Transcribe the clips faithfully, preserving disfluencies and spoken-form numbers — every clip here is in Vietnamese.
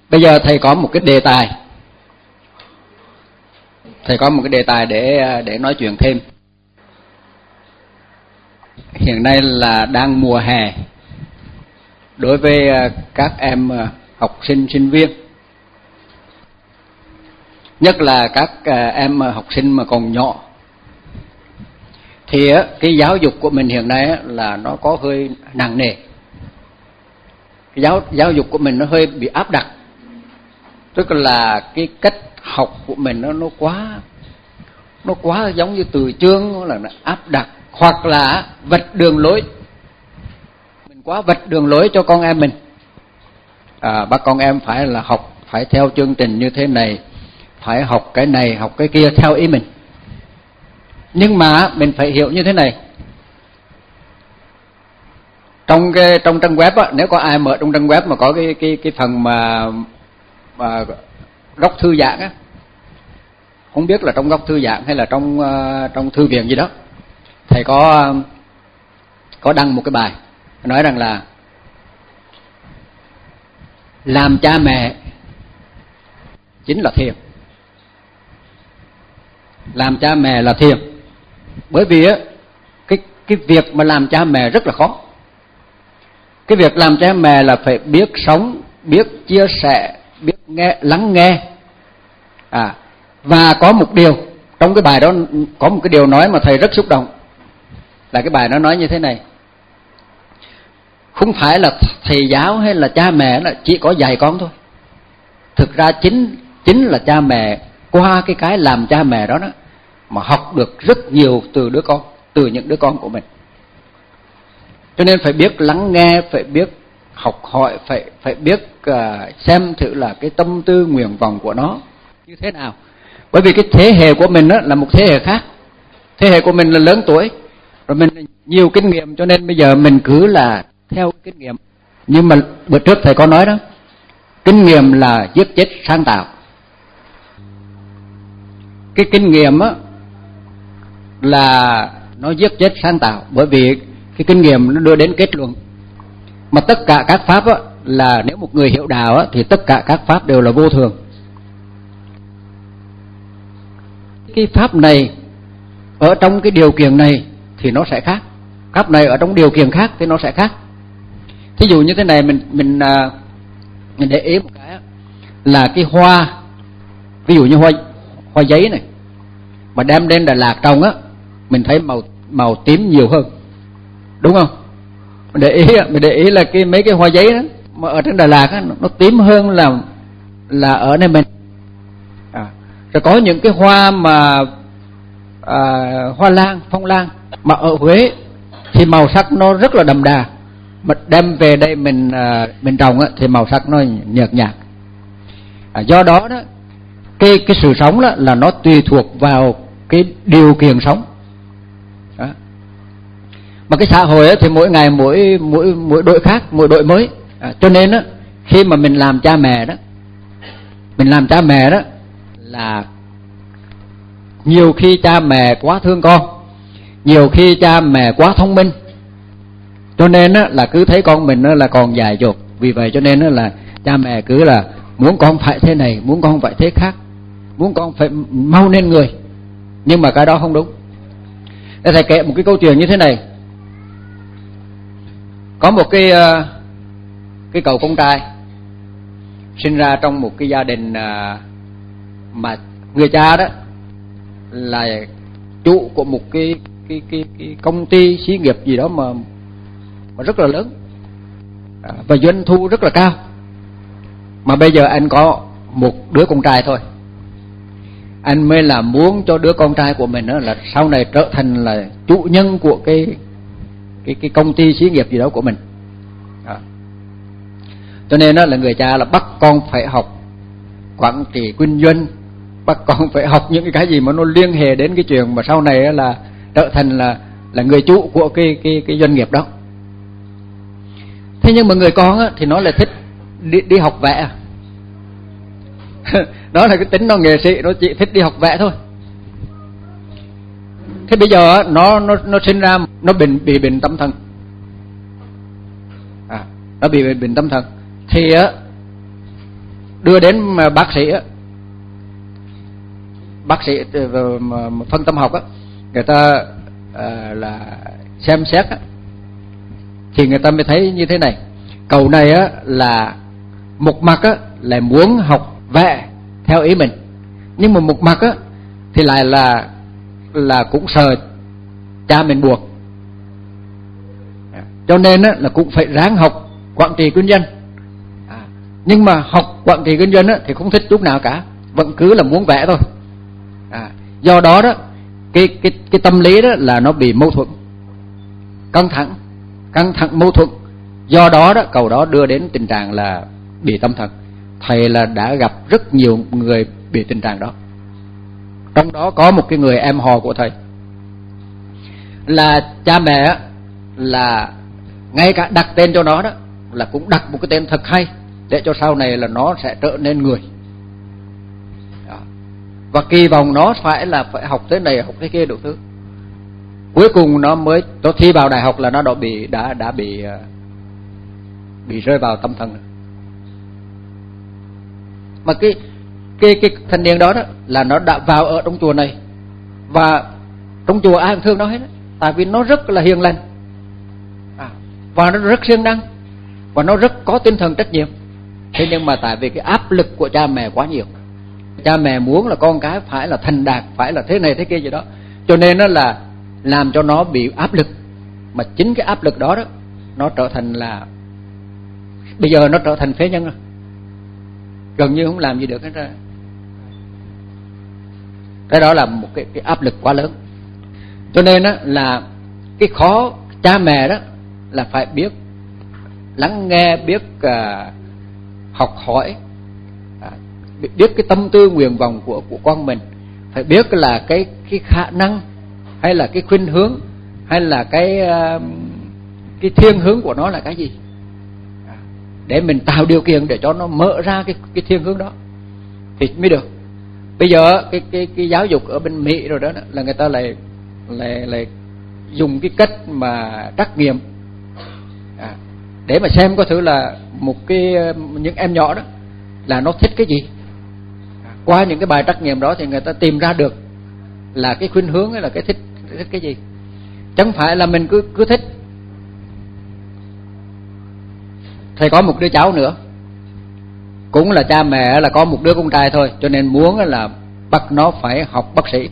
Bây giờ thầy có một cái đề tài, thầy có một cái đề tài để để nói chuyện thêm. Hiện nay là đang mùa hè, đối với các em học sinh sinh viên, nhất là các em học sinh mà còn nhỏ, thì cái giáo dục của mình hiện nay là nó có hơi nặng nề. Cái giáo giáo dục của mình nó hơi bị áp đặt, tức là cái cách học của mình nó nó quá nó quá giống như từ chương là nó áp đặt, hoặc là vạch đường lối. Mình quá vạch đường lối cho con em mình. À, bác con em phải là học, phải theo chương trình như thế này, phải học cái này, học cái kia theo ý mình. Nhưng mà mình phải hiểu như thế này. Trong cái trong trang web á, nếu có ai mở trong trang web mà có cái cái cái phần mà, mà góc thư giãn á, không biết là trong góc thư giãn hay là trong uh, trong thư viện gì đó, thầy có uh, có đăng một cái bài nói rằng là làm cha mẹ chính là thiền. Làm cha mẹ là thiền. Bởi vì á, cái cái việc mà làm cha mẹ rất là khó. Cái việc làm cha mẹ là phải biết sống, biết chia sẻ, biết nghe, lắng nghe. À, và có một điều, trong cái bài đó có một cái điều nói mà thầy rất xúc động. Là cái bài nó nói như thế này: không phải là thầy giáo hay là cha mẹ là chỉ có dạy con thôi. Thực ra chính chính là cha mẹ, qua cái cái làm cha mẹ đó, đó mà học được rất nhiều từ đứa con, từ những đứa con của mình. Cho nên phải biết lắng nghe, phải biết học hỏi, phải phải biết uh, xem thử là cái tâm tư nguyện vọng của nó như thế nào. Bởi vì cái thế hệ của mình đó là một thế hệ khác. Thế hệ của mình là lớn tuổi, rồi mình nhiều kinh nghiệm, cho nên bây giờ mình cứ là theo kinh nghiệm. Nhưng mà bữa trước thầy có nói đó, kinh nghiệm là giết chết sáng tạo. Cái kinh nghiệm á là nó giết chết sáng tạo, bởi vì cái kinh nghiệm nó đưa đến kết luận. Mà tất cả các pháp á, là nếu một người hiểu đạo á, thì tất cả các pháp đều là vô thường. Cái pháp này ở trong cái điều kiện này thì nó sẽ khác, pháp này ở trong điều kiện khác thì nó sẽ khác. Thí dụ như thế này, mình mình mình để ý một cái á, là cái hoa, ví dụ như hoa hoa giấy này, mà đem đến Đà Lạt trồng á, mình thấy màu màu tím nhiều hơn, đúng không? Mình để ý mình để ý là cái mấy cái hoa giấy đó mà ở trên Đà Lạt á, nó tím hơn là là ở nơi mình. À, rồi có những cái hoa mà à, hoa lan, phong lan mà ở Huế thì màu sắc nó rất là đậm đà, mà đem về đây mình à, mình trồng á, thì màu sắc nó nhợt nhạt. À, do đó đó cái cái sự sống đó là nó tùy thuộc vào cái điều kiện sống. Đó. Mà cái xã hội á, thì mỗi ngày mỗi mỗi mỗi đội khác, mỗi đội mới. À, cho nên á, khi mà mình làm cha mẹ đó, mình làm cha mẹ đó là nhiều khi cha mẹ quá thương con, nhiều khi cha mẹ quá thông minh, cho nên á, là cứ thấy con mình á, là còn dại dột. Vì vậy cho nên á, là cha mẹ cứ là muốn con phải thế này, muốn con phải thế khác, muốn con phải mau nên người. Nhưng mà cái đó không đúng. Để thầy kể một cái câu chuyện như thế này. Có một cái cái cậu con trai sinh ra trong một cái gia đình mà người cha đó là chủ của một cái cái cái, cái công ty xí nghiệp gì đó mà mà rất là lớn, và doanh thu rất là cao. Mà bây giờ anh có một đứa con trai thôi, anh mới là muốn cho đứa con trai của mình đó là sau này trở thành là chủ nhân của cái cái cái công ty xí nghiệp gì đó của mình. Đó. Cho nên đó là người cha là bắt con phải học quản trị kinh doanh, bắt con phải học những cái gì mà nó liên hệ đến cái chuyện mà sau này là trở thành là là người chủ của cái cái cái doanh nghiệp đó. Thế nhưng mà người con á, thì nó lại thích đi, đi học vẽ. Đó là cái tính nó nghệ sĩ, nó chỉ thích đi học vẽ thôi. Thế bây giờ nó nó nó sinh ra nó bị bị bệnh tâm thần. À, nó bị bệnh tâm thần thì á đưa đến bác sĩ á, bác sĩ phân tâm học á, người ta à, là xem xét á, thì người ta mới thấy như thế này. Cậu này á là một mặt á là muốn học vẽ theo ý mình, nhưng mà một mặt á thì lại là là cũng sợ cha mình buộc, cho nên á là cũng phải ráng học quản trị kinh doanh. À, nhưng mà học quản trị kinh doanh á thì không thích chút nào cả, vẫn cứ là muốn vẽ thôi. À, do đó đó cái cái cái tâm lý đó là nó bị mâu thuẫn, căng thẳng, căng thẳng mâu thuẫn. Do đó đó cậu đó đưa đến tình trạng là bị tâm thần. Thầy là đã gặp rất nhiều người bị tình trạng đó. Trong đó có một cái người em họ của thầy là cha mẹ là ngay cả đặt tên cho nó đó là cũng đặt một cái tên thật hay để cho sau này là nó sẽ trở nên người đó. Và kỳ vọng nó phải là phải học thế này học thế kia đủ thứ. Cuối cùng nó mới nó thi vào đại học là nó đã bị đã đã bị bị rơi vào tâm thần. Mà cái cái cái thanh niên đó đó là nó đã vào ở trong chùa này, và trong chùa ai cũng thương nó hết đó, tại vì nó rất là hiền lành, à, và nó rất siêng năng, và nó rất có tinh thần trách nhiệm. Thế nhưng mà tại vì cái áp lực của cha mẹ quá nhiều, cha mẹ muốn là con cái phải là thành đạt, phải là thế này thế kia gì đó, cho nên nó là làm cho nó bị áp lực. Mà chính cái áp lực đó đó nó trở thành là bây giờ nó trở thành phế nhân rồi, gần như không làm gì được hết ra. Cái đó là một cái, cái áp lực quá lớn. Cho nên đó là cái khó cha mẹ đó là phải biết lắng nghe, biết uh, học hỏi, uh, biết cái tâm tư nguyện vọng của của con mình, phải biết là cái cái khả năng hay là cái khuynh hướng hay là cái uh, cái thiên hướng của nó là cái gì, để mình tạo điều kiện để cho nó mở ra cái cái thiên hướng đó thì mới được. Bây giờ cái cái cái giáo dục ở bên Mỹ rồi đó là người ta lại lại lại dùng cái cách mà trắc nghiệm à, để mà xem có thử là một cái những em nhỏ đó là nó thích cái gì. À, qua những cái bài trắc nghiệm đó thì người ta tìm ra được là cái khuynh hướng hay là cái thích thích cái gì, chẳng phải là mình cứ cứ thích. Thầy có một đứa cháu nữa, cũng là cha mẹ là có một đứa con trai thôi, cho nên muốn là bắt nó phải học bác sĩ.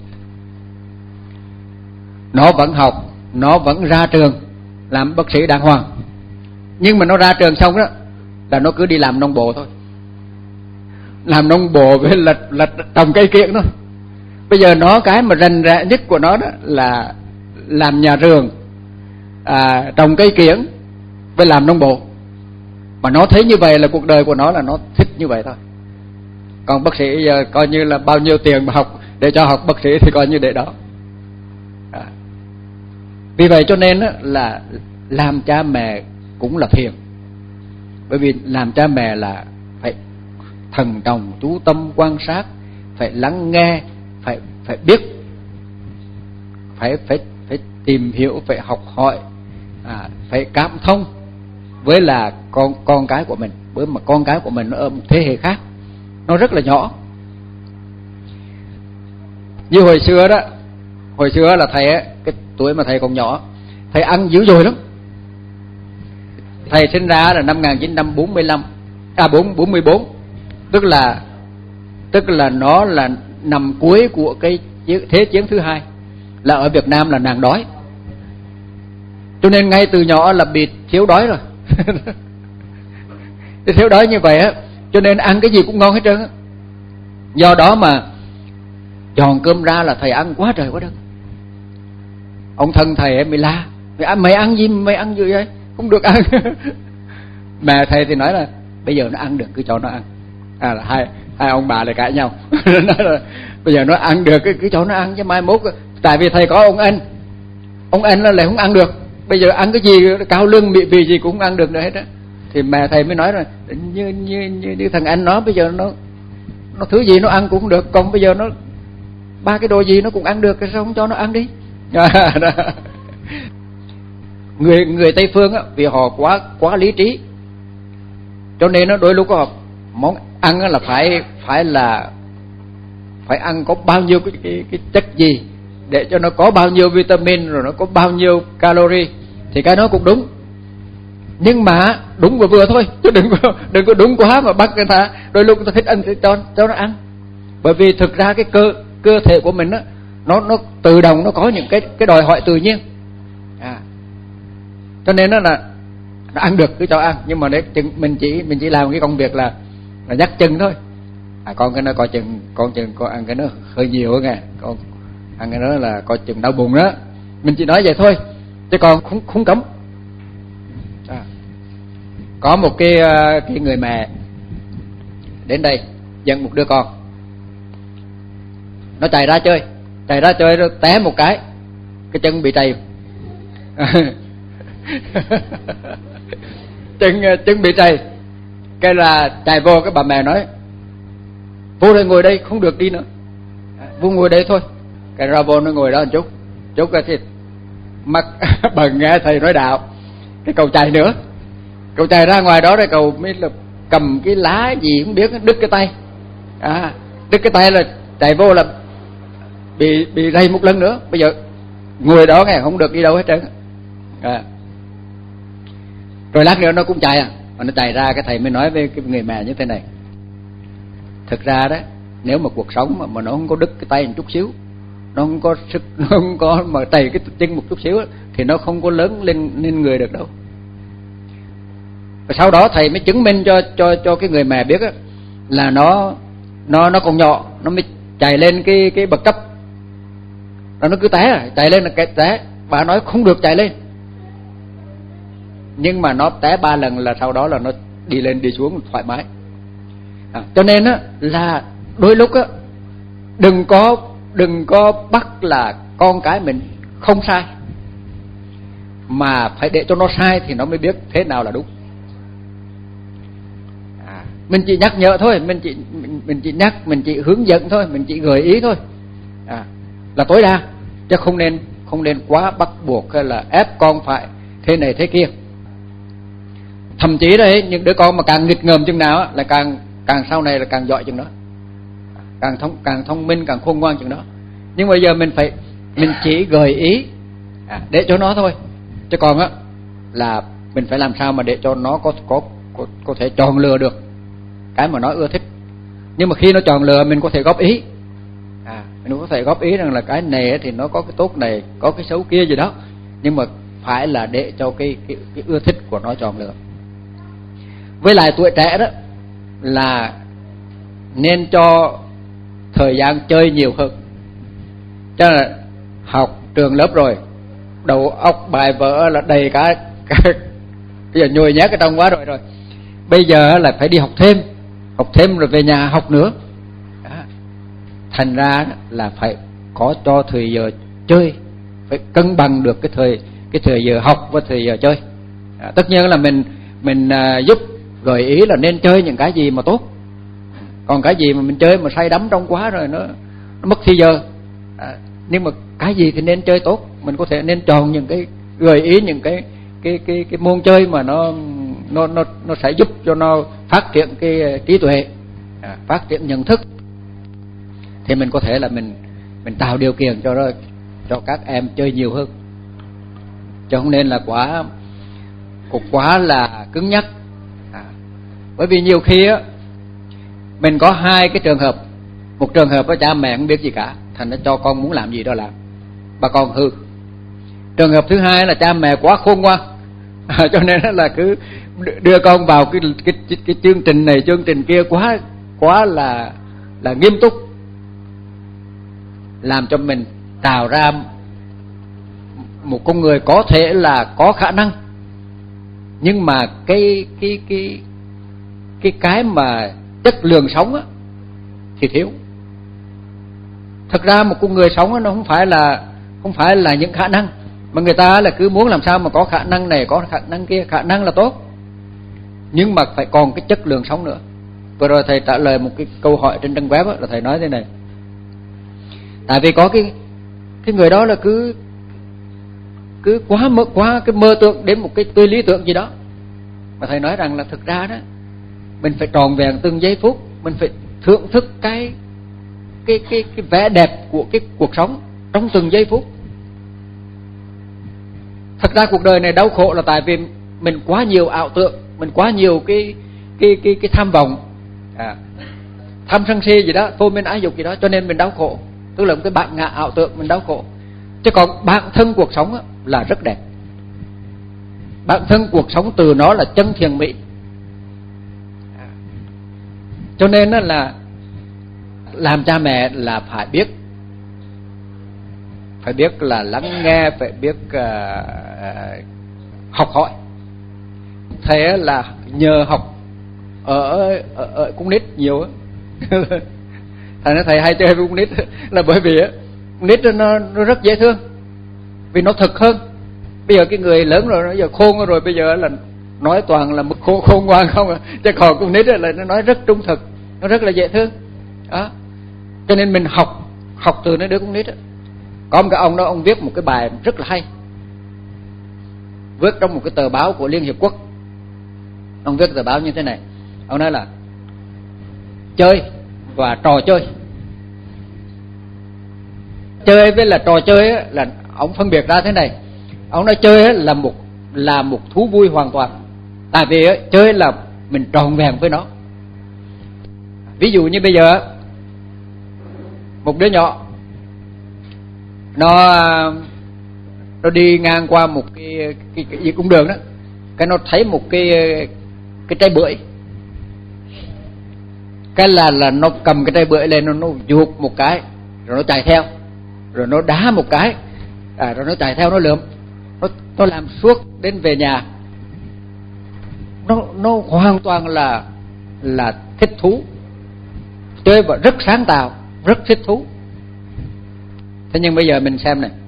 Nó vẫn học, nó vẫn ra trường làm bác sĩ đàng hoàng, nhưng mà nó ra trường xong đó là nó cứ đi làm nông bộ thôi, làm nông bộ với lật lật trồng cây kiểng thôi. Bây giờ nó cái mà rành rẽ nhất của nó đó là làm nhà vườn, à, trồng cây kiểng với làm nông bộ. Mà nó thấy như vậy là cuộc đời của nó là nó thích như vậy thôi. Còn bác sĩ giờ coi như là bao nhiêu tiền mà học để cho học bác sĩ thì coi như để đó. À. Vì vậy cho nên là làm cha mẹ cũng là phiền. Bởi vì làm cha mẹ là phải thần trọng, chú tâm quan sát, phải lắng nghe, phải phải biết, phải phải phải tìm hiểu, phải học hỏi, à, phải cảm thông với là con con cái của mình. Bởi mà con cái của mình nó ở một thế hệ khác, nó rất là nhỏ. Như hồi xưa đó, hồi xưa là thầy cái tuổi mà thầy còn nhỏ, thầy ăn dữ dội lắm. Thầy sinh ra là năm một nghìn chín trăm bốn mươi lăm, à bốn mươi bốn, tức là tức là nó là nằm cuối của cái thế chiến thứ hai, là ở Việt Nam là nạn đói, cho nên ngay từ nhỏ là bị thiếu đói rồi. Thiếu đói như vậy á, cho nên ăn cái gì cũng ngon hết trơn á. Do đó mà dọn cơm ra là thầy ăn quá trời quá đất. Ông thân thầy mới la: mày ăn gì mày ăn gì vậy, không được ăn. Mẹ thầy thì nói là bây giờ nó ăn được cứ cho nó ăn. À là hai hai ông bà lại cãi nhau. Nói là bây giờ nó ăn được cứ cho nó ăn, chứ mai mốt tại vì thầy có ông anh, ông anh là lại không ăn được. Bây giờ ăn cái gì cao lương mỹ vị gì cũng không ăn được nữa hết á. Thì mẹ thầy mới nói là như như như, như thằng anh nó bây giờ nó nó thứ gì nó ăn cũng không được, còn bây giờ nó ba cái đồ gì nó cũng ăn được, sao không cho nó ăn đi. người người Tây phương á, vì họ quá quá lý trí, cho nên nó đôi lúc họ món ăn là phải phải là phải ăn có bao nhiêu cái, cái, cái chất gì để cho nó có bao nhiêu vitamin, rồi nó có bao nhiêu calorie, thì cái đó cũng đúng. Nhưng mà đúng vừa vừa thôi, chứ đừng có đừng có đúng quá mà bắt người ta đôi lúc người ta thích ăn thì cho cho nó ăn. Bởi vì thực ra cái cơ cơ thể của mình đó, nó nó tự động nó có những cái cái đòi hỏi tự nhiên. À. Cho nên nó là nó ăn được cứ cho ăn, nhưng mà để chừng mình chỉ mình chỉ làm cái công việc là là nhắc chừng thôi. À, con cái nó coi chừng con chừng con ăn cái nó hơi nhiều á nghe, con ăn cái đó là coi chừng đau bụng đó. Mình chỉ nói vậy thôi, chứ còn không không cấm. À. Có một cái cái người mẹ đến đây dẫn một đứa con, nó chạy ra chơi, chạy ra chơi rồi té một cái, cái chân bị trầy. chân chân bị trầy, cái là chạy vô, cái bà mẹ nói vô đây ngồi đây không được đi nữa, vô ngồi đây thôi. Cái ra vô nó ngồi đó một chút, chút cái thì mắt bần nghe thầy nói đạo, cái cậu chạy nữa, cậu chạy ra ngoài đó rồi cậu mới là cầm cái lá gì không biết, đứt cái tay. À, đứt cái tay là chạy vô là bị bị rầy một lần nữa. Bây giờ ngồi đó nghe không được đi đâu hết trơn. À. Rồi lát nữa nó cũng chạy à, mà nó chạy ra cái thầy mới nói với cái người mẹ như thế này: thực ra đó, nếu mà cuộc sống mà, mà nó không có đứt cái tay một chút xíu, nó không có sức, nó không có mà trầy cái chân một chút xíu thì nó không có lớn lên lên người được đâu. Và sau đó thầy mới chứng minh cho cho cho cái người mẹ biết á, là nó nó nó còn nhỏ, nó mới chạy lên cái cái bậc cấp, nó nó cứ té à, chạy lên là cái té. Bà nói không được chạy lên, nhưng mà nó té ba lần là sau đó là nó đi lên đi xuống thoải mái. À, cho nên á là đôi lúc á đừng có đừng có bắt là con cái mình không sai, mà phải để cho nó sai thì nó mới biết thế nào là đúng. À, mình chỉ nhắc nhở thôi, mình chỉ mình, mình chỉ nhắc, mình chỉ hướng dẫn thôi, mình chỉ gợi ý thôi. À, là tối đa, chứ không nên không nên quá bắt buộc hay là ép con phải thế này thế kia. Thậm chí đấy, những đứa con mà càng nghịch ngợm chừng nào là càng càng sau này là càng giỏi chừng đó, càng thông càng thông minh, càng khôn ngoan chừng đó. Nhưng bây giờ mình phải mình chỉ gợi ý à, để cho nó thôi, chứ còn á là mình phải làm sao mà để cho nó có có có, có thể chọn lựa được cái mà nó ưa thích. Nhưng mà khi nó chọn lựa mình có thể góp ý, à, mình có thể góp ý rằng là cái này thì nó có cái tốt này, có cái xấu kia gì đó, nhưng mà phải là để cho cái cái, cái ưa thích của nó chọn lựa. Với lại tuổi trẻ đó là nên cho thời gian chơi nhiều hơn. Cho nên là học trường lớp rồi, đầu óc bài vở là đầy cả, cả bây giờ nhồi nhét cái trong quá rồi rồi. Bây giờ là phải đi học thêm, học thêm rồi về nhà học nữa. Đó. Thành ra là phải có cho thời giờ chơi, phải cân bằng được cái thời cái thời giờ học và thời giờ chơi. À, tất nhiên là mình mình à, giúp gợi ý là nên chơi những cái gì mà tốt. Còn cái gì mà mình chơi mà say đắm trong quá rồi nó, nó mất thời giờ. À, nhưng mà cái gì thì nên chơi tốt, mình có thể nên chọn những cái gợi ý những cái cái cái cái môn chơi mà nó nó nó nó sẽ giúp cho nó phát triển cái trí tuệ, à, phát triển nhận thức, thì mình có thể là mình mình tạo điều kiện cho đó, cho các em chơi nhiều hơn, chứ không nên là quá quá là cứng nhắc. À, bởi vì nhiều khi á mình có hai cái trường hợp. Một trường hợp đó cha mẹ không biết gì cả, thành nó cho con muốn làm gì đó làm, bà con hư. Trường hợp thứ hai là cha mẹ quá khôn ngoan, à, cho nên là cứ đưa con vào cái cái cái, cái chương trình này chương trình kia quá quá là là nghiêm túc, làm cho mình tạo ra một con người có thể là có khả năng, nhưng mà cái cái cái cái cái mà chất lượng sống á thì thiếu. Thật ra một con người sống á, nó không phải là không phải là những khả năng, mà người ta là cứ muốn làm sao mà có khả năng này, có khả năng kia. Khả năng là tốt, nhưng mà phải còn cái chất lượng sống nữa. Vừa rồi thầy trả lời một cái câu hỏi trên trang web á, là thầy nói thế này: tại vì có cái cái người đó là cứ cứ quá mơ quá cái mơ tưởng đến một cái tôi lý tưởng gì đó, mà thầy nói rằng là thực ra đó mình phải tròn vẹn từng giây phút, mình phải thưởng thức cái cái cái cái vẻ đẹp của cái cuộc sống trong từng giây phút. Thật ra cuộc đời này đau khổ là tại vì mình quá nhiều ảo tưởng, mình quá nhiều cái cái cái cái tham vọng, à, tham sân si gì đó, thôi mình ái dục gì đó, cho nên mình đau khổ. Tức là một cái bản ngã ảo tưởng mình đau khổ. Chứ còn bản thân cuộc sống á, là rất đẹp. Bản thân cuộc sống từ nó là chân thiện mỹ. Cho nên đó là làm cha mẹ là phải biết, phải biết là lắng nghe, phải biết uh, học hỏi. Thế là nhờ học ở ở, ở con nít nhiều á. Thầy nói thầy hay chơi với con nít là bởi vì á, con nít nó nó rất dễ thương, vì nó thực hơn. Bây giờ cái người lớn rồi, nó giờ khôn rồi, bây giờ là nói toàn là mực khôn khôn ngoan không à. Chứ còn con nít là nó nói rất trung thực, nó rất là dễ thương đó. Cho nên mình học học từ nó đứa con nít đó. Có một cái ông đó, ông viết một cái bài rất là hay, viết trong một cái tờ báo của Liên Hiệp Quốc. Ông viết tờ báo như thế này, ông nói là chơi và trò chơi. Chơi với là trò chơi ấy, là ông phân biệt ra thế này. Ông nói chơi ấy là một là một thú vui hoàn toàn. Tại vì ấy, chơi là mình tròn vẹn với nó. Ví dụ như bây giờ một đứa nhỏ nó nó đi ngang qua một cái cái, cái, cái cung đường đó, cái nó thấy một cái cái trái bưởi, cái là là nó cầm cái trái bưởi lên, nó nó giục một cái, rồi nó chạy theo, rồi nó đá một cái, à, rồi nó chạy theo nó lượm, nó nó làm suốt đến về nhà. Nó nó hoàn toàn là là thích thú, chơi và rất sáng tạo, rất thích thú. Thế nhưng bây giờ mình xem này,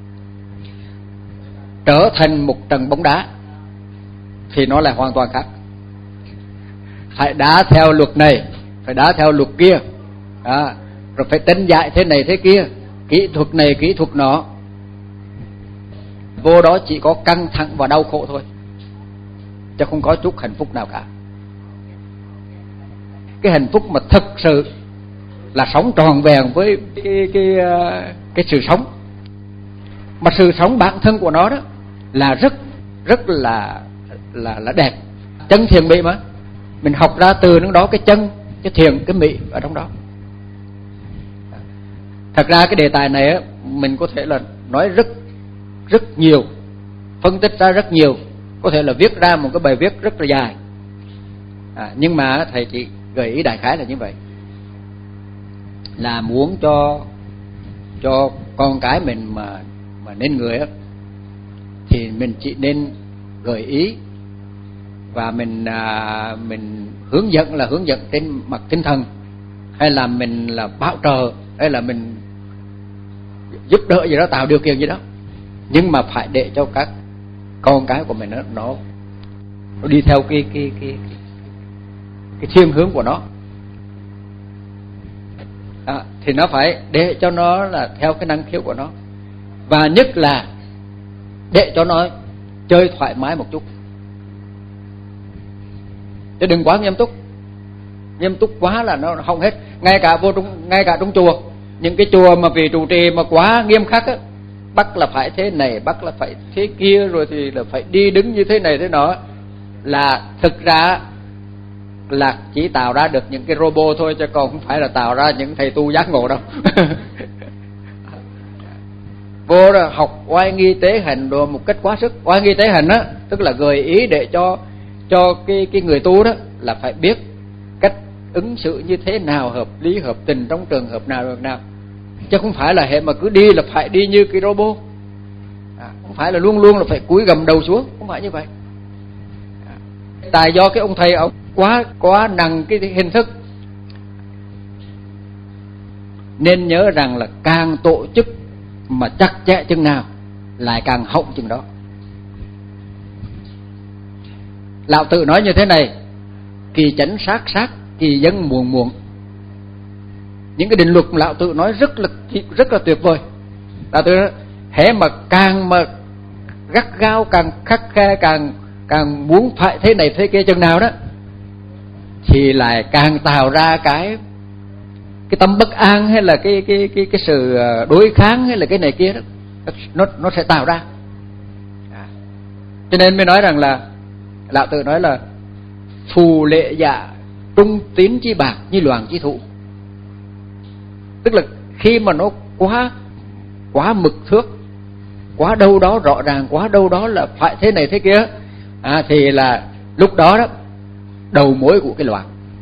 trở thành một trận bóng đá thì nó lại hoàn toàn khác. Phải đá theo luật này, phải đá theo luật kia, à, rồi phải tranh giải thế này thế kia, kỹ thuật này kỹ thuật nọ. Vô đó chỉ có căng thẳng và đau khổ thôi, chứ không có chút hạnh phúc nào cả. Cái hạnh phúc mà thật sự là sống tròn vẹn với cái cái cái, cái sự sống, mà sự sống bản thân của nó đó là rất rất là là là đẹp, chân thiện mỹ mà. Mình học ra từ nó đó cái chân, cái thiện, cái mỹ ở trong đó. Thật ra cái đề tài này á, mình có thể là nói rất rất nhiều, phân tích ra rất nhiều, có thể là viết ra một cái bài viết rất là dài, à, nhưng mà thầy chỉ gợi ý đại khái là như vậy, là muốn cho cho con cái mình mà mà nên người á, thì mình chỉ nên gợi ý và mình à, mình hướng dẫn, là hướng dẫn trên mặt tinh thần, hay là mình là bảo trợ, hay là mình giúp đỡ gì đó, tạo điều kiện gì đó, nhưng mà phải để cho các con cái của mình nó nó, nó đi theo cái cái cái cái, cái thiên hướng của nó. À, thì nó phải để cho nó là theo cái năng khiếu của nó, và nhất là để cho nó chơi thoải mái một chút, chứ đừng quá nghiêm túc. Nghiêm túc quá là nó không hết. Ngay cả vô trong ngay cả trong chùa, những cái chùa mà vị trụ trì mà quá nghiêm khắc á, bắt là phải thế này, bắt là phải thế kia, rồi thì là phải đi đứng như thế này thế nọ, là thực ra là chỉ tạo ra được những cái robot thôi, chứ còn không phải là tạo ra những thầy tu giác ngộ đâu. Vô đó học oai nghi tế hành đồ một cách quá sức. Oai nghi tế hành á, tức là gợi ý để cho cho cái cái người tu đó là phải biết cách ứng xử như thế nào, hợp lý hợp tình trong trường hợp nào được nào, chứ không phải là hệ mà cứ đi là phải đi như cái robot, à, không phải là luôn luôn là phải cúi gầm đầu xuống, không phải như vậy. À, tại do cái ông thầy ông quá quá nặng cái hình thức, nên nhớ rằng là càng tổ chức mà chặt chẽ chừng nào lại càng hộng chừng đó. Lão Tự nói như thế này: kỳ chánh sát sát, kỳ dân muộn muộn. Những cái định luật Lão Tự nói rất là rất là tuyệt vời. Lão Tự nói hễ mà càng mà gắt gao, càng khắt khe, càng càng muốn phải thế này thế kia chừng nào đó, thì lại càng tạo ra cái cái tâm bất an, hay là cái cái cái cái sự đối kháng, hay là cái này kia đó, nó nó sẽ tạo ra. À, cho nên mới nói rằng là Lão Tử nói là phù lệ dạ trung tín chi bạc như loạn chi thủ. Tức là khi mà nó quá quá mực thước, quá đâu đó rõ ràng, quá đâu đó là phải thế này thế kia, à, thì là lúc đó đó đầu mối của cái loạn.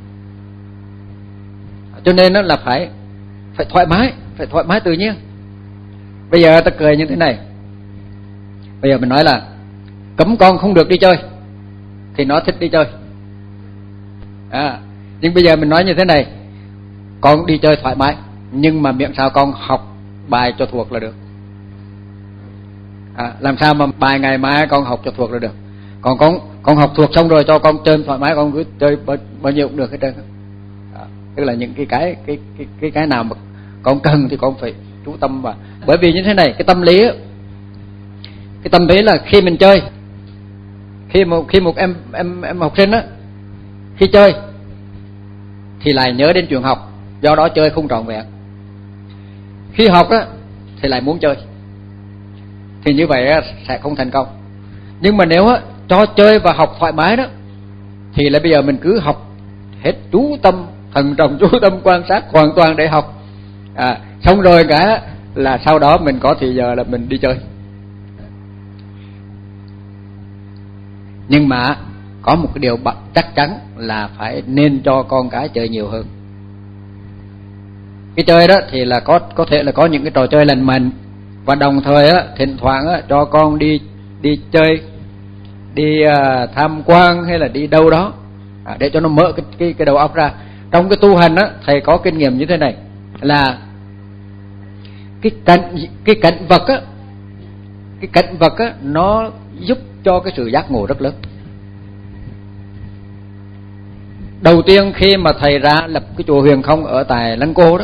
Cho nên nó là phải phải thoải mái, phải thoải mái tự nhiên. Bây giờ ta cười như thế này, bây giờ mình nói là cấm con không được đi chơi, thì nó thích đi chơi. À, nhưng bây giờ mình nói như thế này, con đi chơi thoải mái, nhưng mà miệng sao con học bài cho thuộc là được. À, làm sao mà bài ngày mai con học cho thuộc là được. Còn con con học thuộc xong rồi cho con chơi thoải mái, con cứ chơi bao, bao nhiêu cũng được hết trơn. À, tức là những cái cái cái cái cái cái nào mà con cần thì con phải chú tâm vào. Bởi vì như thế này, cái tâm lý ấy, cái tâm lý là khi mình chơi, khi một khi một em em em học sinh á, khi chơi thì lại nhớ đến chuyện học, do đó chơi không trọn vẹn. Khi học á thì lại muốn chơi, thì như vậy á, sẽ không thành công. Nhưng mà nếu á, cho chơi và học thoải mái đó, thì là bây giờ mình cứ học hết chú tâm, thần trọng chú tâm quan sát hoàn toàn để học. À, xong rồi cả là sau đó mình có thì giờ là mình đi chơi. Nhưng mà có một cái điều chắc chắn là phải nên cho con cái chơi nhiều hơn. Cái chơi đó thì là có có thể là có những cái trò chơi lành mạnh, và đồng thời á, thỉnh thoảng á, cho con đi đi chơi, đi uh, tham quan hay là đi đâu đó, à, để cho nó mở cái, cái cái đầu óc ra. Trong cái tu hành á, thầy có kinh nghiệm như thế này, là cái cảnh cái cảnh vật á, cái cảnh vật á, nó giúp cho cái sự giác ngộ rất lớn. Đầu tiên khi mà thầy ra lập cái chùa Huyền Không ở tại Lăng Cô đó,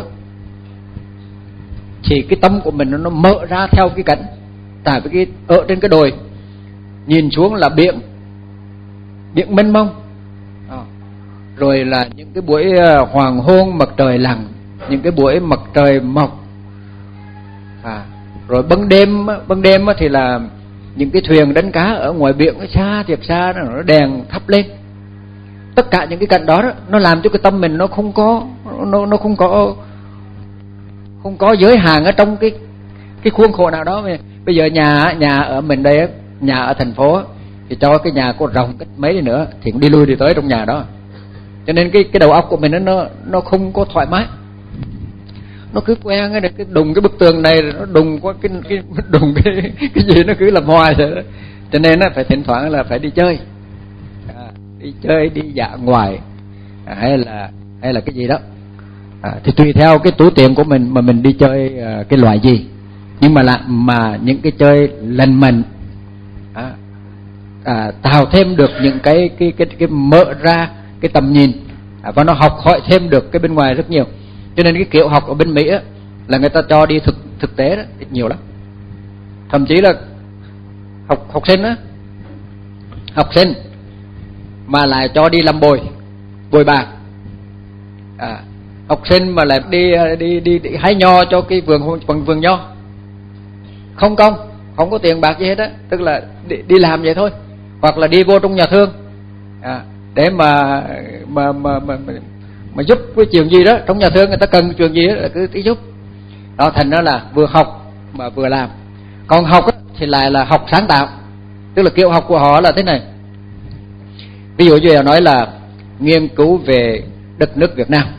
thì cái tâm của mình nó mở ra theo cái cảnh. Tại vì cái ở trên cái đồi nhìn xuống là biển, biển mênh mông, à, rồi là những cái buổi hoàng hôn mặt trời lặn, những cái buổi mặt trời mọc, à, rồi ban đêm ban đêm thì là những cái thuyền đánh cá ở ngoài biển nó xa thiệt xa, nó đèn thắp lên. Tất cả những cái cảnh đó, đó nó làm cho cái tâm mình nó không có nó nó không có không có giới hạn ở trong cái cái khuôn khổ nào đó. Bây giờ nhà nhà ở mình đây, nhà ở thành phố thì cho cái nhà có rộng cách mấy đi nữa thì cũng đi lui đi tới trong nhà đó. Cho nên cái cái đầu óc của mình nó nó không có thoải mái, nó cứ quen cái cái đùng cái bức tường này, nó đùng qua cái cái đùng cái cái gì nó cứ làm hoài vậy đó. Cho nên nó phải thỉnh thoảng là phải đi chơi, à, đi chơi đi dã ngoại, à, hay là hay là cái gì đó, à, thì tùy theo cái túi tiền của mình mà mình đi chơi à, cái loại gì. Nhưng mà là mà những cái chơi lành mạnh, à, à, tạo thêm được những cái cái cái cái mở ra cái tầm nhìn, à, và nó học hỏi thêm được cái bên ngoài rất nhiều. Cho nên cái kiểu học ở bên Mỹ á, là người ta cho đi thực thực tế đó nhiều lắm. Thậm chí là học học sinh á, học sinh mà lại cho đi làm bồi bồi bạc, à, học sinh mà lại đi đi đi, đi hái nho cho cái vườn vườn vườn nho, không công, không có tiền bạc gì hết á, tức là đi, đi làm vậy thôi. Hoặc là đi vô trong nhà thương, à, để mà mà mà mà, mà mà giúp cái chuyện gì đó trong nhà thương, người ta cần chuyện gì đó là cứ tí giúp đó. Thành ra là vừa học mà vừa làm. Còn học á, thì lại là học sáng tạo, tức là kiểu học của họ là thế này. Ví dụ như là nói là nghiên cứu về đất nước Việt Nam,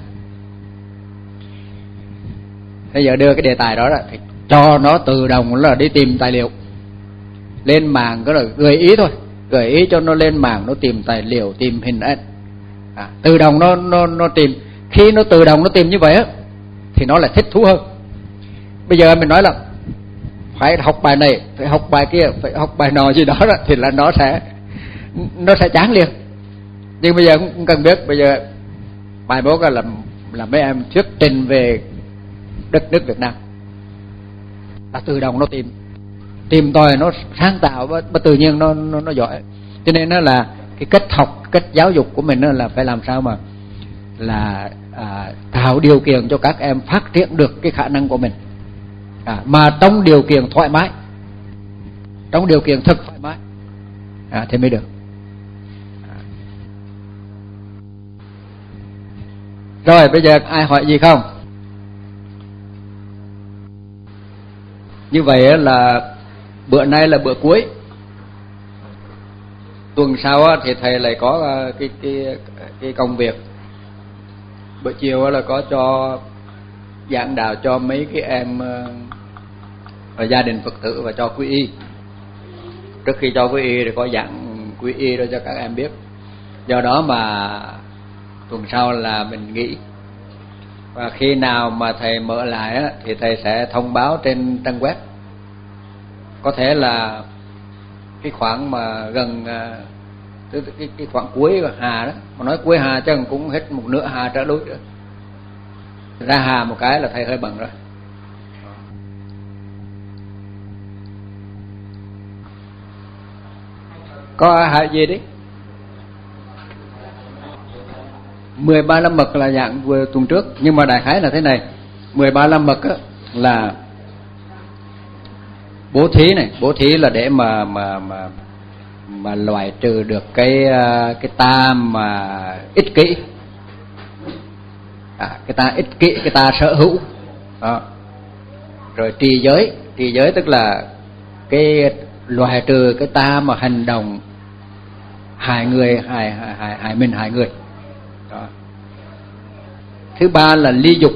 bây giờ đưa cái đề tài đó là thì cho nó tự động là đi tìm tài liệu lên mạng, cái là gợi ý thôi, gợi ý cho nó lên mạng, nó tìm tài liệu, tìm hình ảnh, à, tự động nó nó nó tìm. Khi nó tự động nó tìm như vậy á, thì nó lại thích thú hơn. Bây giờ mình nói là phải học bài này, phải học bài kia, phải học bài nọ gì đó, đó thì là nó sẽ nó sẽ chán liền. Nhưng bây giờ cũng cần biết, bây giờ bài bố là làm là mấy em thuyết trình về đất nước Việt Nam, là tự động nó tìm tìm tòi, nó sáng tạo và, và tự nhiên nó nó nó giỏi. Cho nên nó là cái cách học, cách giáo dục của mình là phải làm sao mà là à, tạo điều kiện cho các em phát triển được cái khả năng của mình, à, mà trong điều kiện thoải mái, trong điều kiện thật thoải mái, à, thì mới được. À. Rồi bây giờ ai hỏi gì không? Như vậy là bữa nay là bữa cuối. Tuần sau thì thầy lại có cái cái cái công việc. Bữa chiều là có cho giảng đạo cho mấy cái em ở gia đình Phật tử và cho quy y. Trước khi cho quy y thì có giảng quy y đó cho các em biết. Do đó mà tuần sau là mình nghỉ. Và khi nào mà thầy mở lại á, thì thầy sẽ thông báo trên trang web. Có thể là cái khoảng mà gần cái, cái, cái khoảng cuối hà đó, mà nói cuối hà chắc cũng hết một nửa hà trở lui nữa. Ra hà một cái là thầy hơi bận rồi. Có hỏi gì đi? mười ba la mật là dạng vừa tuần trước, nhưng mà đại khái là thế này. mười ba la mật á, là bố thí này, bố thí là để mà mà mà mà loại trừ được cái cái ta mà ích kỷ, à, cái ta ích kỷ, cái ta sở hữu đó. Rồi trì giới, trì giới tức là cái loại trừ cái ta mà hành động hại người, hại hại hại, hại mình, hại người đó. Thứ ba là ly dục,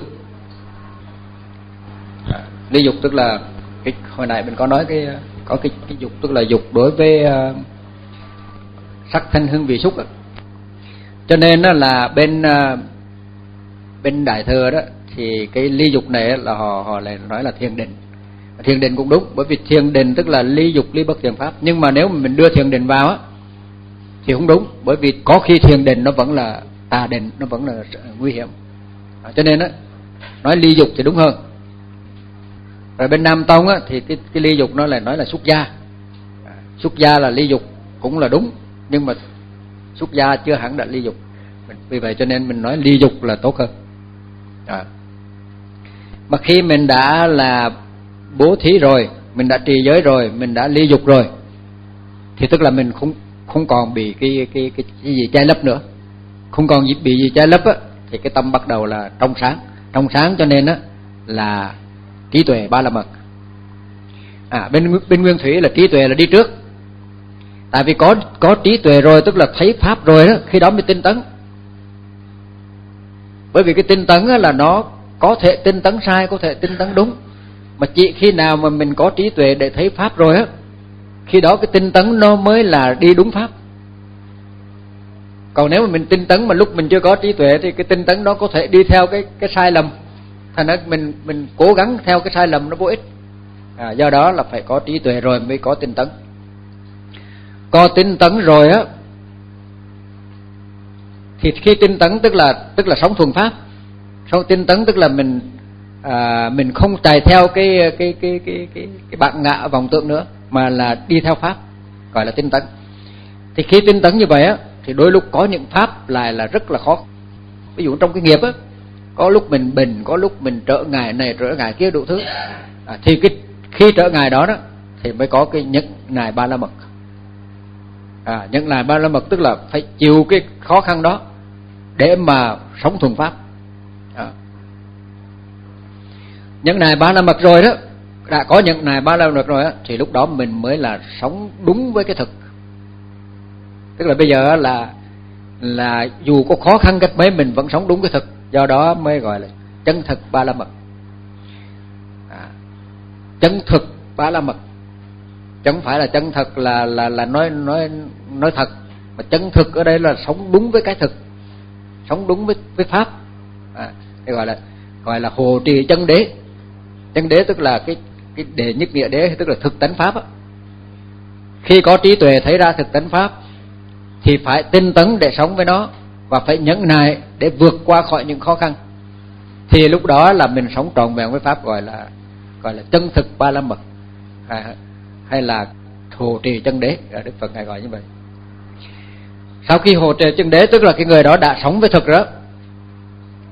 à, ly dục tức là cái hồi nãy mình có nói cái có cái cái dục tức là dục đối với uh, sắc thanh hương vị xúc. Cho nên đó là bên uh, bên Đại Thừa đó thì cái ly dục này là họ họ lại nói là thiền định. Thiền định cũng đúng, bởi vì thiền định tức là ly dục, ly bất thiện pháp. Nhưng mà nếu mà mình đưa thiền định vào á thì không đúng, bởi vì có khi thiền định nó vẫn là tà định, nó vẫn là nguy hiểm. À, cho nên á nói ly dục thì đúng hơn. Rồi bên Nam Tông á thì cái cái ly dục nó lại nói là xuất gia. À, xuất gia là ly dục cũng là đúng, nhưng mà xuất gia chưa hẳn đã ly dục. Vì vậy cho nên mình nói ly dục là tốt hơn. À. Mà khi mình đã là bố thí rồi, mình đã trì giới rồi, mình đã ly dục rồi, thì tức là mình không không còn bị cái cái cái, cái gì che lấp nữa, không còn bị gì che lấp á, thì cái tâm bắt đầu là trong sáng, trong sáng cho nên á là trí tuệ ba la mật. À, bên bên Nguyên Thủy là trí tuệ là đi trước, tại vì có có trí tuệ rồi tức là thấy pháp rồi đó, khi đó mới tinh tấn. Bởi vì cái tinh tấn á là nó có thể tinh tấn sai, có thể tinh tấn đúng, mà chỉ khi nào mà mình có trí tuệ để thấy pháp rồi á, khi đó cái tinh tấn nó mới là đi đúng pháp. Còn nếu mà mình tinh tấn mà lúc mình chưa có trí tuệ thì cái tinh tấn đó có thể đi theo cái cái sai lầm, thành ra mình mình cố gắng theo cái sai lầm nó vô ích. À, do đó là phải có trí tuệ rồi mới có tinh tấn. Có tinh tấn rồi á thì khi tinh tấn tức là tức là sống thuần pháp. Sau tinh tấn tức là mình à, mình không chạy theo cái cái cái cái cái cái bản ngã vọng tưởng nữa, mà là đi theo pháp, gọi là tinh tấn. Thì khi tinh tấn như vậy á thì đôi lúc có những pháp lại là rất là khó. Ví dụ trong cái nghiệp á, có lúc mình bình, có lúc mình trở ngại này trở ngại kia đủ thứ. À, thì cái khi trở ngại đó đó thì mới có cái nhẫn nại ba la mật. À, nhẫn nại ba la mật tức là phải chịu cái khó khăn đó để mà sống thuần pháp. À. Nhẫn nại ba la mật rồi đó, đã có nhẫn nại ba la mật rồi á, thì lúc đó mình mới là sống đúng với cái thực. Tức là bây giờ là là dù có khó khăn cách mấy mình vẫn sống đúng cái thực, do đó mới gọi là chân thực ba la mật. À, chân thực ba la mật, chẳng phải là chân thật là là là nói nói nói thật, mà chân thực ở đây là sống đúng với cái thực, sống đúng với với pháp. À, đây gọi là gọi là hộ trì chân đế. Chân đế tức là cái cái đệ nhất nghĩa đế, tức là thực tánh pháp á. Khi có trí tuệ thấy ra thực tánh pháp thì phải tinh tấn để sống với nó, và phải nhẫn nại để vượt qua khỏi những khó khăn. Thì lúc đó là mình sống trọn vẹn với pháp, gọi là gọi là chân thực ba la mật, hay, hay là hộ trì chân đế. Đức Phật ngài gọi như vậy. Sau khi hộ trì chân đế tức là cái người đó đã sống với thực đó,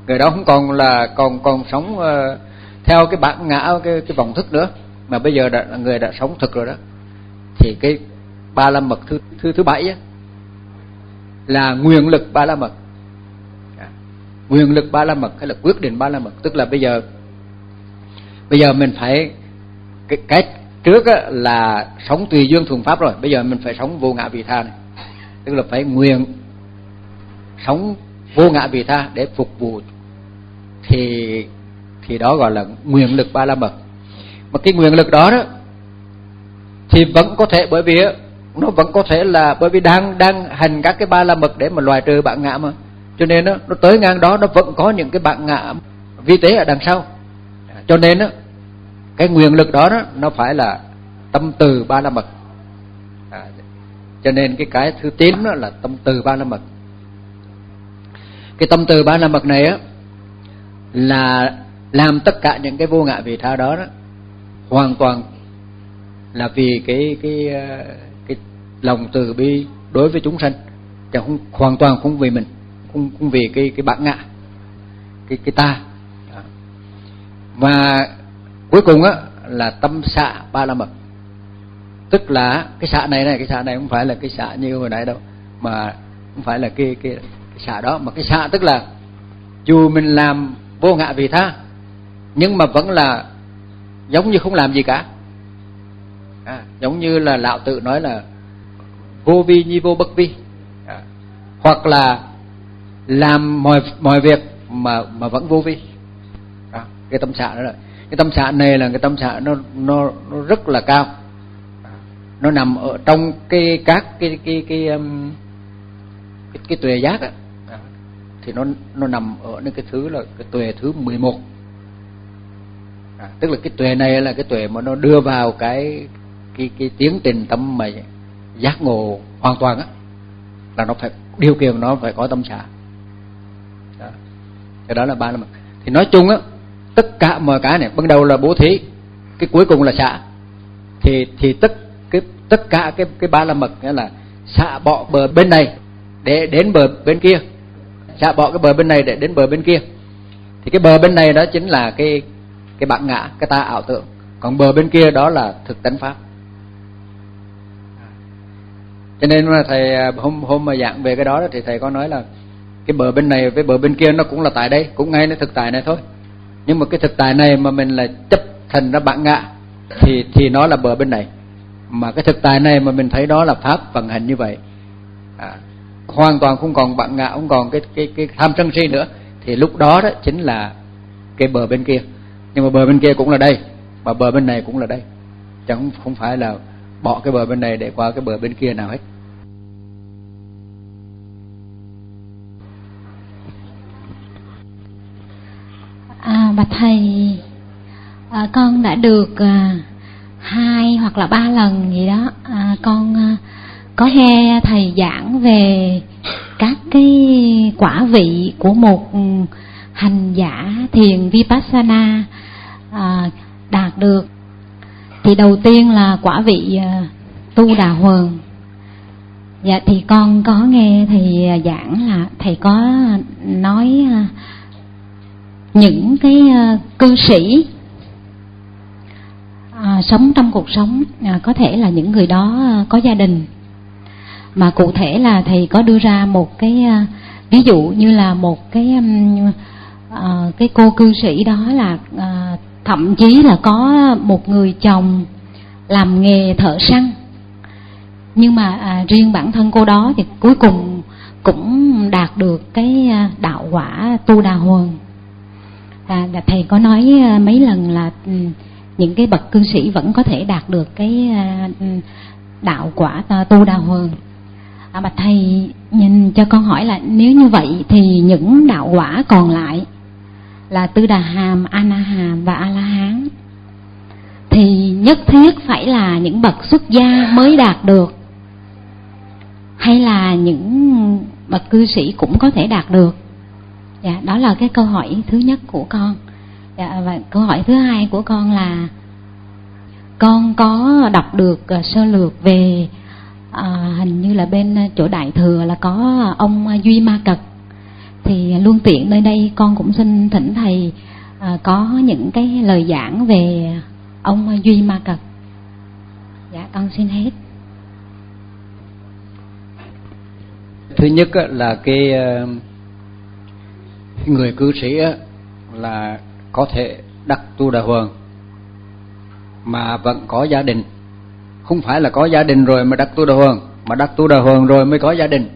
người đó không còn là còn còn sống uh, theo cái bản ngã, cái cái vọng thức nữa, mà bây giờ đã, người đã sống thực rồi đó. Thì cái ba la mật thứ thứ thứ bảy á, là nguyện lực ba la mật. À, nguyện lực ba la mật hay là quyết định ba la mật, tức là bây giờ bây giờ mình phải cái cái trước á, là sống tùy duyên thuần pháp rồi, bây giờ mình phải sống vô ngã vị tha này, tức là phải nguyện sống vô ngã vị tha để phục vụ, thì thì đó gọi là nguyện lực ba la mật. Mà cái nguyện lực đó đó thì vẫn có thể, bởi vì nó vẫn có thể là bởi vì đang đang hành các cái ba la mật để mà loại trừ bản ngã mà, cho nên nó nó tới ngang đó nó vẫn có những cái bản ngã vi tế ở đằng sau. Cho nên đó, cái nguyện lực đó, đó nó phải là tâm từ ba la mật. À, cho nên cái cái thứ tím đó là tâm từ ba la mật. Cái tâm từ ba la mật này á là làm tất cả những cái vô ngã vị tha đó, đó hoàn toàn là vì cái cái cái lòng từ bi đối với chúng sanh, chứ không hoàn toàn không vì mình, không không vì cái cái bản ngã, cái cái ta. Đó. Và cuối cùng á là tâm xạ ba la mật, tức là cái xạ này này, cái xạ này không phải là cái xạ như hồi nãy đâu, mà không phải là cái cái, cái xạ đó, mà cái xạ tức là dù mình làm vô ngã vị tha nhưng mà vẫn là giống như không làm gì cả. À, giống như là Lão Tử nói là vô vi nhi vô bất vi. À, hoặc là làm mọi mọi việc mà mà vẫn vô vi. À, cái tâm xạ đó là cái tâm xạ này là cái tâm xạ nó nó nó rất là cao. À, nó nằm ở trong cái các cái cái cái um, cái, cái tuệ giác á. À, thì nó nó nằm ở những cái thứ là cái tuệ thứ mười một. À, tức là cái tuệ này là cái tuệ mà nó đưa vào cái cái cái tiến trình tâm mà giác ngộ hoàn toàn á, là nó phải điều kiện nó phải có tâm xạ. Đó. Cái đó là ba la mật. Thì nói chung á, tất cả mọi cái này ban đầu là bố thí, cái cuối cùng là xả. Thì thì tất cái tất cả cái cái ba la mật nghĩa là xả bỏ bờ bên này để đến bờ bên kia, xả bỏ cái bờ bên này để đến bờ bên kia. Thì cái bờ bên này đó chính là cái cái bản ngã, cái ta ảo tưởng, còn bờ bên kia đó là thực tánh pháp. Cho nên là thầy hôm hôm mà giảng về cái đó thì thầy có nói là cái bờ bên này với bờ bên kia nó cũng là tại đây, cũng ngayในthực tại này thôi. Nhưng mà cái thực tại này mà mình là chấp thành ra bản ngã thì thì nó là bờ bên này. Mà cái thực tại này mà mình thấy đó là pháp vận hành như vậy, à, hoàn toàn không còn bản ngã, không còn cái cái cái tham sân si nữa, thì lúc đó đó chính là cái bờ bên kia. Nhưng mà bờ bên kia cũng là đây, mà bờ bên này cũng là đây, chứ không không phải là bỏ cái bờ bên này để qua cái bờ bên kia nào hết. À, bạch thầy, à, con đã được à, hai hoặc là ba lần gì đó, à, con à, có nghe thầy giảng về các cái quả vị của một hành giả thiền Vipassana à, đạt được. Thì đầu tiên là quả vị à, Tu Đà Huần. Dạ thì con có nghe thầy giảng là thầy có nói à, những cái uh, cư sĩ à, sống trong cuộc sống à, có thể là những người đó uh, có gia đình, mà cụ thể là thầy có đưa ra một cái uh, ví dụ như là một cái um, uh, cái cô cư sĩ đó là uh, thậm chí là có một người chồng làm nghề thợ săn, nhưng mà à, riêng bản thân cô đó thì cuối cùng cũng đạt được cái uh, đạo quả Tu Đà Huần. À, thầy có nói mấy lần là những cái bậc cư sĩ vẫn có thể đạt được cái đạo quả Tu Đà Huần. À, mà thầy nhìn cho con hỏi là nếu như vậy thì những đạo quả còn lại là Tư Đà Hàm, A Na Hàm và A La Hán thì nhất thiết phải là những bậc xuất gia mới đạt được, hay là những bậc cư sĩ cũng có thể đạt được? Dạ, đó là cái câu hỏi thứ nhất của con. Dạ, và câu hỏi thứ hai của con là con có đọc được uh, sơ lược về uh, hình như là bên chỗ Đại Thừa là có ông Duy Ma Cật. Thì luôn tiện nơi đây con cũng xin thỉnh thầy à, có những cái lời giảng về ông Duy Ma Cật. Dạ con xin hết. Thứ nhất là cái người cư sĩ là có thể đắc tu đà hoàng mà vẫn có gia đình, không phải là có gia đình rồi mà đắc tu đà hoàng, mà đắc tu đà hoàng rồi mới có gia đình.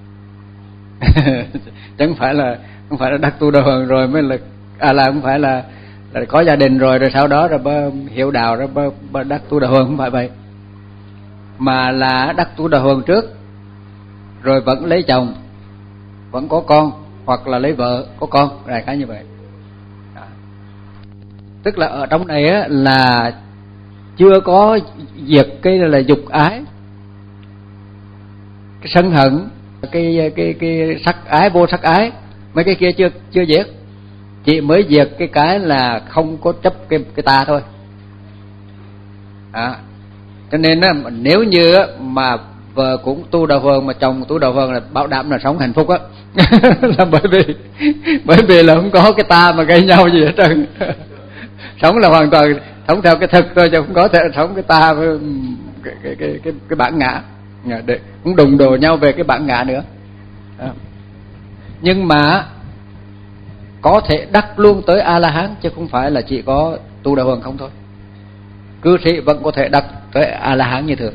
Chẳng phải là không phải là đắc tu đà hoàng rồi mới là à là không phải là là có gia đình rồi rồi sau đó rồi bơ hiểu đạo rồi bơ, bơ đắc tu đà hoàng, không phải vậy, mà là đắc tu đà hoàng trước rồi vẫn lấy chồng, vẫn có con, hoặc là lấy vợ có con, đại khái như vậy. Đó. Tức là ở trong này á, là chưa có diệt cái là dục ái, cái sân hận, cái cái cái sắc ái, vô sắc ái, mấy cái kia chưa chưa diệt, chỉ mới diệt cái cái là không có chấp cái cái ta thôi. À, cho nên á, nếu như á, mà vợ cũng tu đà hoàng mà chồng tu đà hoàng là bảo đảm là sống hạnh phúc á. Là bởi vì bởi vì là không có cái ta mà gây nhau gì hết trơn. Sống là hoàn toàn sống theo cái thực thôi, chứ không có thể sống cái ta với cái cái cái cái, cái bản ngã, để cũng đụng đồ nhau về cái bản ngã nữa. À. Nhưng mà có thể đắc luôn tới A La Hán, chứ không phải là chỉ có tu đà hoàng không thôi. Cư sĩ vẫn có thể đắc tới A La Hán như thường.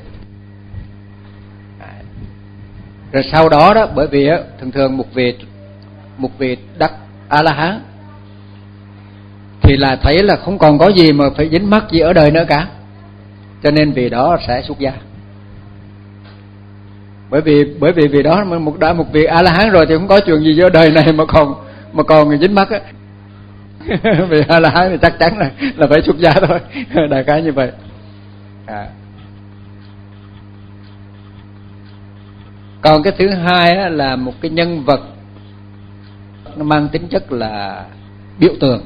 Rồi sau đó đó, bởi vì á, thường thường một vị một vị đắc A La Hán thì là thấy là không còn có gì mà phải dính mắc gì ở đời nữa cả, cho nên vì đó sẽ xuất gia. Bởi vì bởi vì vì đó một đã một vị A La Hán rồi thì không có chuyện gì ở đời này mà còn mà còn dính mắc á. Vì A La Hán thì chắc chắn là là phải xuất gia thôi, đại khái như vậy. À. Còn cái thứ hai á, là một cái nhân vật nó mang tính chất là biểu tượng.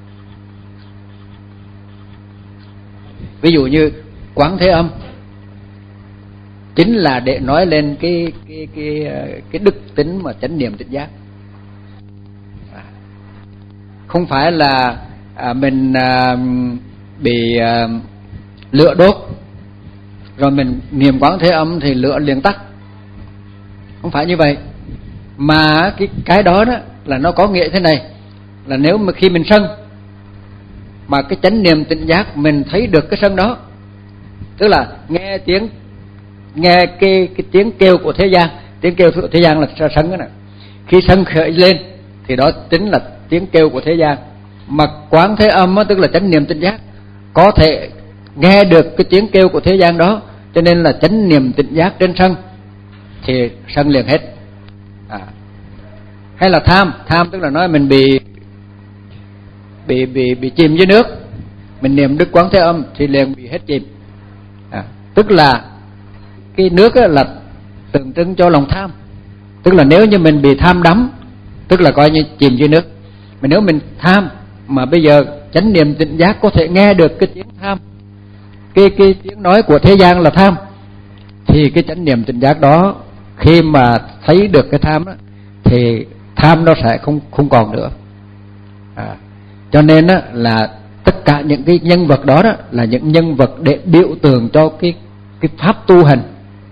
Ví dụ như Quán Thế Âm chính là để nói lên cái cái cái cái đức tính mà chánh niệm tỉnh giác. À, không phải là à, mình à, bị à, lửa đốt rồi mình niệm Quán Thế Âm thì lửa liền tắt. Không phải như vậy, mà cái cái đó đó là nó có nghĩa thế này, là nếu mà khi mình sân mà cái chánh niệm tỉnh giác mình thấy được cái sân đó, tức là nghe tiếng nghe cái cái tiếng kêu của thế gian, tiếng kêu của thế gian là sân đó nè. Khi sân khởi lên thì đó chính là tiếng kêu của thế gian. Mà Quán Thế Âm đó, tức là chánh niệm tỉnh giác có thể nghe được cái tiếng kêu của thế gian đó, cho nên là chánh niệm tỉnh giác trên sân thì sân liền hết. À. Hay là tham, tham tức là nói mình bị bị bị bị chìm dưới nước, mình niệm Đức Quán Thế Âm thì liền bị hết chìm. À. Tức là cái nước là tượng trưng cho lòng tham, tức là nếu như mình bị tham đắm, tức là coi như chìm dưới nước. Mà nếu mình tham mà bây giờ chánh niệm tỉnh giác có thể nghe được cái tiếng tham, cái cái tiếng nói của thế gian là tham, thì cái chánh niệm tỉnh giác đó khi mà thấy được cái tham đó, thì tham nó sẽ không không còn nữa. À, cho nên đó, là tất cả những cái nhân vật đó, đó là những nhân vật để biểu tượng cho cái cái pháp tu hành.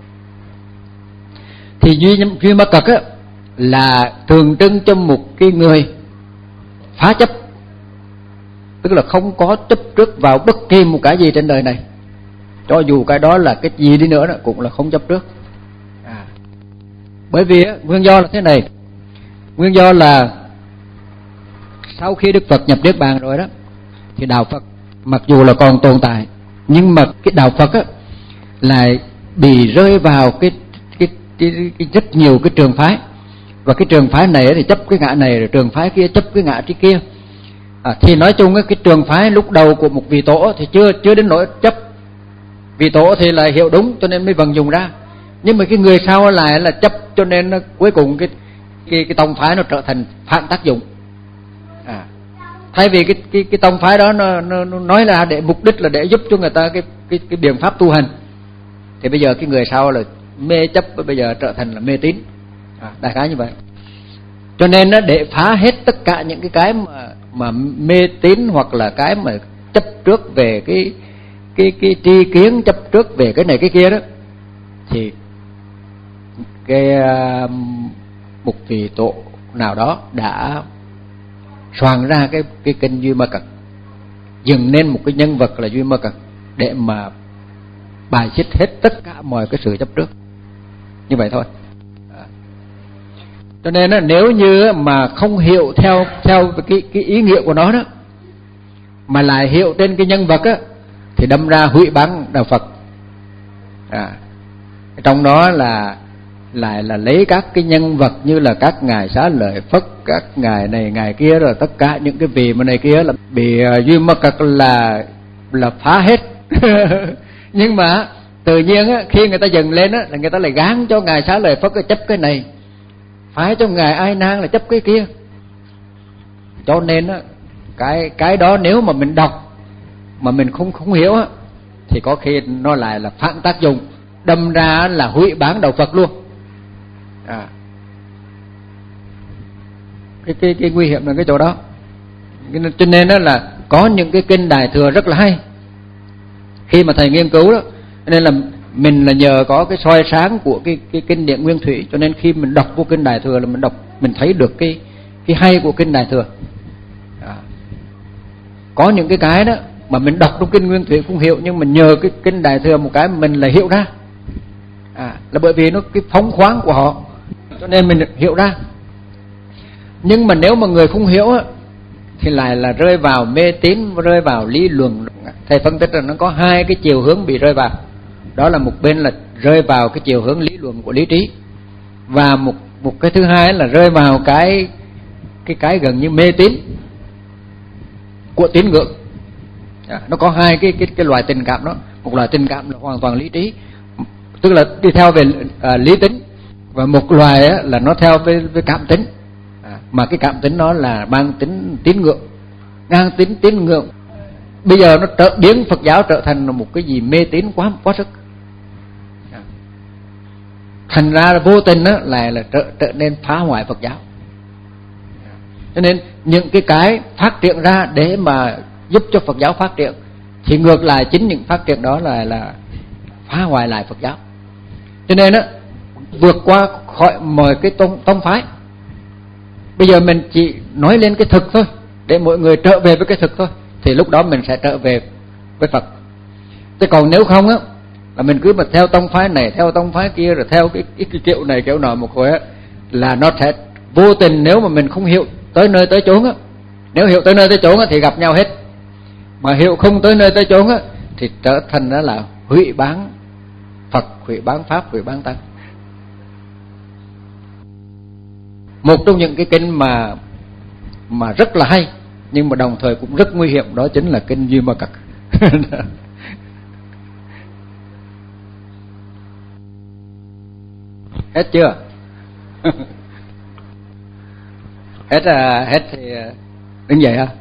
Thì duy duy ma cật á, là tượng trưng cho một cái người phá chấp, tức là không có chấp trước vào bất kỳ một cái gì trên đời này, cho dù cái đó là cái gì đi nữa đó, cũng là không chấp trước. À, bởi vì á, nguyên do là thế này, nguyên do là sau khi Đức Phật nhập Niết Bàn rồi đó, thì đạo Phật mặc dù là còn tồn tại, nhưng mà cái đạo Phật á lại bị rơi vào cái cái, cái, cái rất nhiều cái trường phái, và cái trường phái này thì chấp cái ngã này, rồi trường phái kia chấp cái ngã cái kia. À, thì nói chung cái trường phái lúc đầu của một vị tổ thì chưa chưa đến nỗi chấp. Vị tổ thì là hiểu đúng cho nên mới vận dụng ra, nhưng mà cái người sau lại là chấp, cho nên nó, cuối cùng cái cái cái tông phái nó trở thành phản tác dụng. À, thay vì cái cái cái tông phái đó nó, nó, nó nói là để mục đích là để giúp cho người ta cái cái cái biện pháp tu hành, thì bây giờ cái người sau là mê chấp, bây giờ trở thành là mê tín. À, đại khái như vậy. Cho nên nó để phá hết tất cả những cái cái mà mà mê tín, hoặc là cái mà chấp trước về cái cái cái tri kiến, chấp trước về cái này cái kia đó, thì cái uh, một vị tổ nào đó đã soạn ra cái cái kinh Duy Ma Cật, dựng nên một cái nhân vật là Duy Ma Cật để mà bài xích hết tất cả mọi cái sự chấp trước. Như vậy thôi. À. Cho nên đó, nếu như mà không hiểu theo theo cái cái ý nghĩa của nó đó, mà lại hiểu trên cái nhân vật á, thì đâm ra hủy bán đạo Phật. À. Trong đó là lại là lấy các cái nhân vật như là các ngài Xá Lợi Phất, các ngài này ngài kia, rồi tất cả những cái vị mà này kia là bị Duy Ma Cật là là phá hết. Nhưng mà tự nhiên á, khi người ta dừng lên á, là người ta lại gán cho ngài Xá Lợi Phất là chấp cái này, phái cho ngài Ai Nan là chấp cái kia. Cho nên á, cái cái đó nếu mà mình đọc mà mình không không hiểu á, thì có khi nó lại là phản tác dụng, đâm ra là hủy bán đạo Phật luôn. À. Cái cái cái nguy hiểm là cái chỗ đó. Cho nên đó là có những cái kinh Đại Thừa rất là hay. Khi mà thầy nghiên cứu đó, nên là mình là nhờ có cái soi sáng của cái cái kinh điển Nguyên Thủy, cho nên khi mình đọc vô kinh Đại Thừa là mình đọc mình thấy được cái cái hay của kinh Đại Thừa. À. Có những cái cái đó mà mình đọc trong kinh Nguyên Thủy không hiểu, nhưng mình nhờ cái kinh Đại Thừa một cái mình là hiểu ra. À, là bởi vì nó cái phóng khoáng của họ, cho nên mình hiểu ra. Nhưng mà nếu mà người không hiểu á, thì lại là rơi vào mê tín, rơi vào lý luận. Thầy phân tích là nó có hai cái chiều hướng bị rơi vào. Đó là một bên là rơi vào cái chiều hướng lý luận của lý trí, và một một cái thứ hai là rơi vào cái cái cái gần như mê tín của tín ngưỡng. À, nó có hai cái cái cái loại tình cảm đó. Một loại tình cảm là hoàn toàn lý trí, tức là đi theo về à, lý tính, và một loài á, là nó theo với, với cảm tính. À, mà cái cảm tính đó là mang tính tín ngưỡng, ngang tính tín ngưỡng. Bây giờ nó trở biến Phật giáo trở thành một cái gì mê tín quá quá sức. À, thành ra là vô tình á, lại là trở, trở nên phá hoại Phật giáo. À, cho nên những cái cái phát triển ra để mà giúp cho Phật giáo phát triển, thì ngược lại chính những phát triển đó là là phá hoại lại Phật giáo. Cho nên á, vượt qua khỏi mọi cái tông, tông phái. Bây giờ mình chỉ nói lên cái thực thôi, để mọi người trở về với cái thực thôi, thì lúc đó mình sẽ trở về với Phật. Chứ còn nếu không á, là mình cứ mà theo tông phái này, theo tông phái kia, rồi theo cái, cái, cái kiểu này kiểu nọ một hồi á, là nó sẽ vô tình, nếu mà mình không hiểu tới nơi tới chốn á. Nếu hiểu tới nơi tới chốn á, thì gặp nhau hết. Mà hiểu không tới nơi tới chốn á, thì trở thành đó là hủy bán Phật, hủy bán Pháp, hủy bán Tăng. Một trong những cái kinh mà mà rất là hay, nhưng mà đồng thời cũng rất nguy hiểm, đó chính là kinh Duy Ma Cật. Hết chưa? Hết à, hết thì đứng dậy ha.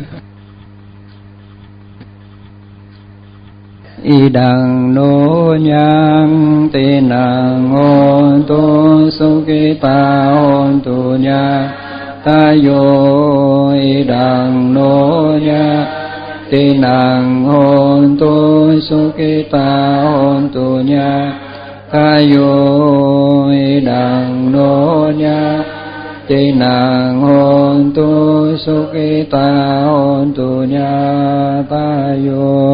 Y đằng nô nhang tê nàng ôn tu su ki ta ôn tu nha ta yo. Y đằng nô nhang tê nàng ôn tu su ki ta ôn tu nha ta yo. Y đằng nô nhang tê nàng ôn tu su ki ta ôn tu nha ta yo.